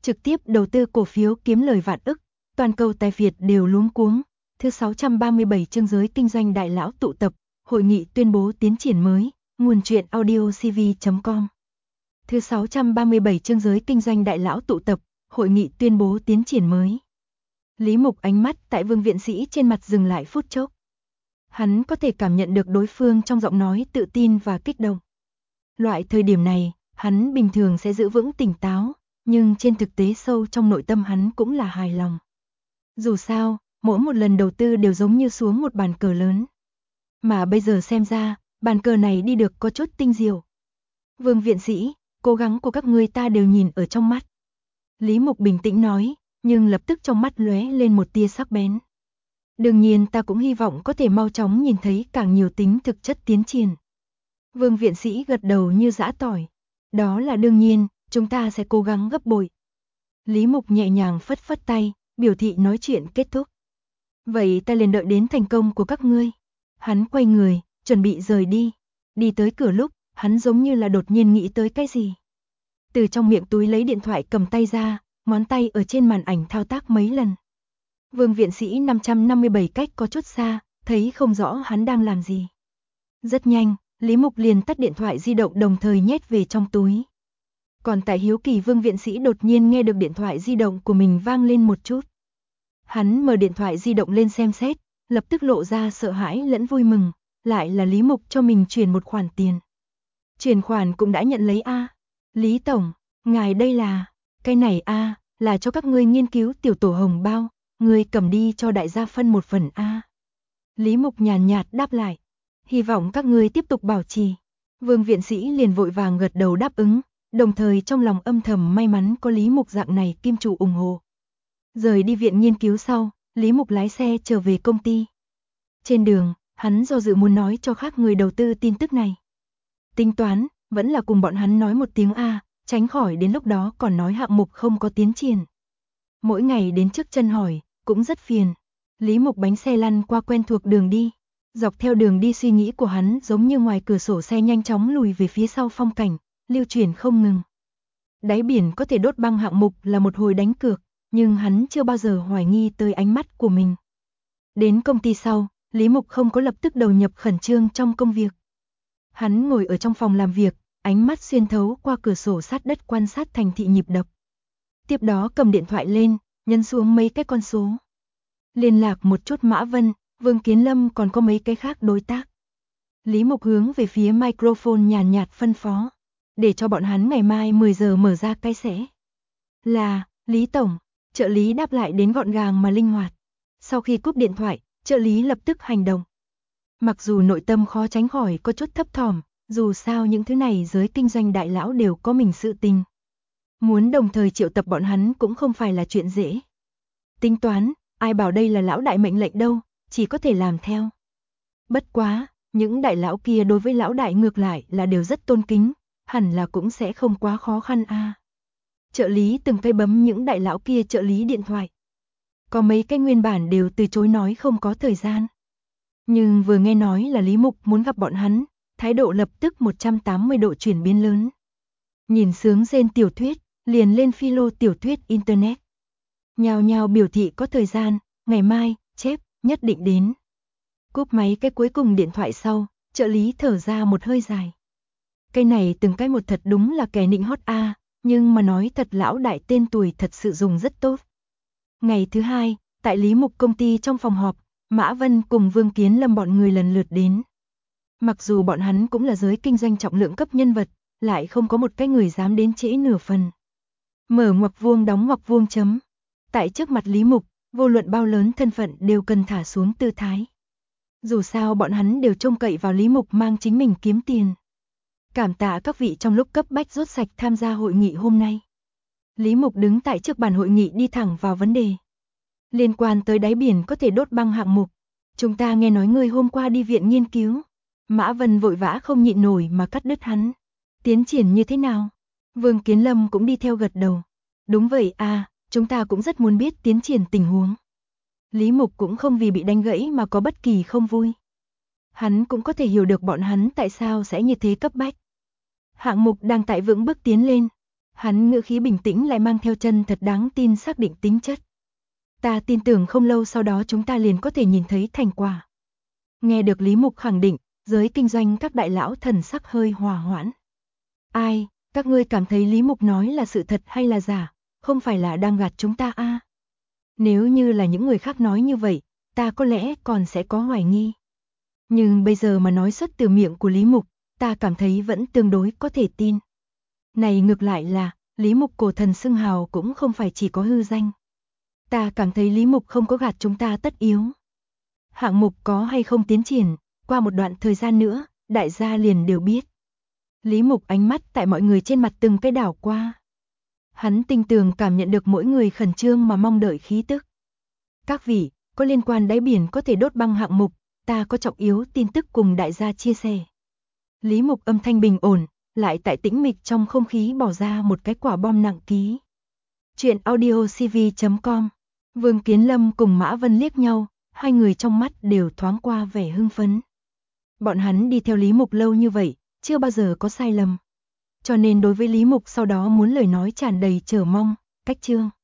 trực tiếp đầu tư cổ phiếu kiếm lời vạn ức, toàn cầu tài Việt đều luống cuống. Thứ 637 chương giới kinh doanh đại lão tụ tập, hội nghị tuyên bố tiến triển mới, nguồn truyện audio cv.com. Thứ 637 chương giới kinh doanh đại lão tụ tập, hội nghị tuyên bố tiến triển mới. Lý Mục ánh mắt tại Vương viện sĩ trên mặt dừng lại phút chốc. Hắn có thể cảm nhận được đối phương trong giọng nói tự tin và kích động. Loại thời điểm này, hắn bình thường sẽ giữ vững tỉnh táo, nhưng trên thực tế sâu trong nội tâm hắn cũng là hài lòng. Dù sao, mỗi một lần đầu tư đều giống như xuống một bàn cờ lớn. Mà bây giờ xem ra, bàn cờ này đi được có chút tinh diệu. Vương viện sĩ, cố gắng của các ngươi ta đều nhìn ở trong mắt. Lý Mục bình tĩnh nói, nhưng lập tức trong mắt lóe lên một tia sắc bén. Đương nhiên ta cũng hy vọng có thể mau chóng nhìn thấy càng nhiều tính thực chất tiến triển. Vương viện sĩ gật đầu như giã tỏi. Đó là đương nhiên, chúng ta sẽ cố gắng gấp bội. Lý Mục nhẹ nhàng phất phất tay, biểu thị nói chuyện kết thúc. Vậy ta liền đợi đến thành công của các ngươi. Hắn quay người, chuẩn bị rời đi. Đi tới cửa lúc, hắn giống như là đột nhiên nghĩ tới cái gì. Từ trong miệng túi lấy điện thoại cầm tay ra, ngón tay ở trên màn ảnh thao tác mấy lần. Vương viện sĩ 557 cách có chút xa, thấy không rõ hắn đang làm gì. Rất nhanh, Lý Mục liền tắt điện thoại di động đồng thời nhét về trong túi. Còn tại hiếu kỳ Vương viện sĩ đột nhiên nghe được điện thoại di động của mình vang lên một chút. Hắn mở điện thoại di động lên xem xét, lập tức lộ ra sợ hãi lẫn vui mừng, lại là Lý Mục cho mình chuyển một khoản tiền. Chuyển khoản cũng đã nhận lấy a. Lý Tổng, ngài đây là, cái này a, là cho các ngươi nghiên cứu tiểu tổ hồng bao, ngươi cầm đi cho đại gia phân một phần a. Lý Mục nhàn nhạt đáp lại, hy vọng các ngươi tiếp tục bảo trì. Vương viện sĩ liền vội vàng gật đầu đáp ứng, đồng thời trong lòng âm thầm may mắn có Lý Mục dạng này kim chủ ủng hộ. Rời đi viện nghiên cứu sau, Lý Mục lái xe trở về công ty. Trên đường, hắn do dự muốn nói cho khác người đầu tư tin tức này. Tính toán, vẫn là cùng bọn hắn nói một tiếng a, tránh khỏi đến lúc đó còn nói hạng mục không có tiến triển. Mỗi ngày đến trước chân hỏi, cũng rất phiền. Lý Mục bánh xe lăn qua quen thuộc đường đi. Dọc theo đường đi suy nghĩ của hắn giống như ngoài cửa sổ xe nhanh chóng lùi về phía sau phong cảnh, lưu chuyển không ngừng. Đáy biển có thể đốt băng hạng mục là một hồi đánh cược, nhưng hắn chưa bao giờ hoài nghi tới ánh mắt của mình. Đến công ty sau, Lý Mục không có lập tức đầu nhập khẩn trương trong công việc. Hắn ngồi ở trong phòng làm việc, ánh mắt xuyên thấu qua cửa sổ sát đất quan sát thành thị nhịp đập. Tiếp đó cầm điện thoại lên, nhấn xuống mấy cái con số. Liên lạc một chút Mã Vân, Vương Kiến Lâm còn có mấy cái khác đối tác. Lý Mục hướng về phía microphone nhàn nhạt phân phó, để cho bọn hắn ngày mai 10 giờ mở ra cái sẽ. Là, Lý Tổng, trợ lý đáp lại đến gọn gàng mà linh hoạt. Sau khi cúp điện thoại, trợ lý lập tức hành động. Mặc dù nội tâm khó tránh khỏi có chút thấp thỏm, dù sao những thứ này giới kinh doanh đại lão đều có mình sự tình. Muốn đồng thời triệu tập bọn hắn cũng không phải là chuyện dễ. Tính toán, ai bảo đây là lão đại mệnh lệnh đâu, chỉ có thể làm theo. Bất quá, những đại lão kia đối với lão đại ngược lại là đều rất tôn kính, hẳn là cũng sẽ không quá khó khăn a. Trợ lý từng cây bấm những đại lão kia trợ lý điện thoại. Có mấy cái nguyên bản đều từ chối nói không có thời gian. Nhưng vừa nghe nói là Lý Mục muốn gặp bọn hắn, thái độ lập tức 180 độ chuyển biến lớn. Nhìn sướng rên tiểu thuyết, liền lên philo tiểu thuyết internet. Nhào nhào biểu thị có thời gian, ngày mai, chép, nhất định đến. Cúp máy cái cuối cùng điện thoại sau, trợ lý thở ra một hơi dài. Cái này từng cái một thật đúng là kẻ nịnh hót a, nhưng mà nói thật lão đại tên tuổi thật sự dùng rất tốt. Ngày thứ hai, tại Lý Mục công ty trong phòng họp, Mã Vân cùng Vương Kiến Lâm bọn người lần lượt đến. Mặc dù bọn hắn cũng là giới kinh doanh trọng lượng cấp nhân vật, lại không có một cái người dám đến trễ nửa phần. Mở ngoặc vuông đóng ngoặc vuông chấm. Tại trước mặt Lý Mục, vô luận bao lớn thân phận đều cần thả xuống tư thái. Dù sao bọn hắn đều trông cậy vào Lý Mục mang chính mình kiếm tiền. Cảm tạ các vị trong lúc cấp bách rốt sạch tham gia hội nghị hôm nay. Lý Mục đứng tại trước bàn hội nghị đi thẳng vào vấn đề. Liên quan tới đáy biển có thể đốt băng hạng mục. Chúng ta nghe nói ngươi hôm qua đi viện nghiên cứu. Mã Vân vội vã không nhịn nổi mà cắt đứt hắn. Tiến triển như thế nào? Vương Kiến Lâm cũng đi theo gật đầu. Đúng vậy à, chúng ta cũng rất muốn biết tiến triển tình huống. Lý Mục cũng không vì bị đánh gãy mà có bất kỳ không vui. Hắn cũng có thể hiểu được bọn hắn tại sao sẽ như thế cấp bách. Hạng mục đang tại vững bước tiến lên. Hắn ngữ khí bình tĩnh lại mang theo chân thật đáng tin xác định tính chất. Ta tin tưởng không lâu sau đó chúng ta liền có thể nhìn thấy thành quả. Nghe được Lý Mục khẳng định, giới kinh doanh các đại lão thần sắc hơi hòa hoãn. Ai, các ngươi cảm thấy Lý Mục nói là sự thật hay là giả, không phải là đang gạt chúng ta à? Nếu như là những người khác nói như vậy, ta có lẽ còn sẽ có hoài nghi. Nhưng bây giờ mà nói xuất từ miệng của Lý Mục, ta cảm thấy vẫn tương đối có thể tin. Này ngược lại là, Lý Mục cổ thần xưng hào cũng không phải chỉ có hư danh. Ta cảm thấy Lý Mục không có gạt chúng ta tất yếu. Hạng mục có hay không tiến triển, qua một đoạn thời gian nữa, đại gia liền đều biết. Lý Mục ánh mắt tại mọi người trên mặt từng cái đảo qua. Hắn tinh tường cảm nhận được mỗi người khẩn trương mà mong đợi khí tức. Các vị, có liên quan đáy biển có thể đốt băng hạng mục, ta có trọng yếu tin tức cùng đại gia chia sẻ. Lý Mục âm thanh bình ổn, lại tại tĩnh mịch trong không khí bỏ ra một cái quả bom nặng ký. Chuyện audio cv.com. Vương Kiến Lâm cùng Mã Vân liếc nhau, hai người trong mắt đều thoáng qua vẻ hưng phấn. Bọn hắn đi theo Lý Mục lâu như vậy, chưa bao giờ có sai lầm. Cho nên đối với Lý Mục sau đó muốn lời nói tràn đầy chờ mong, cách chương.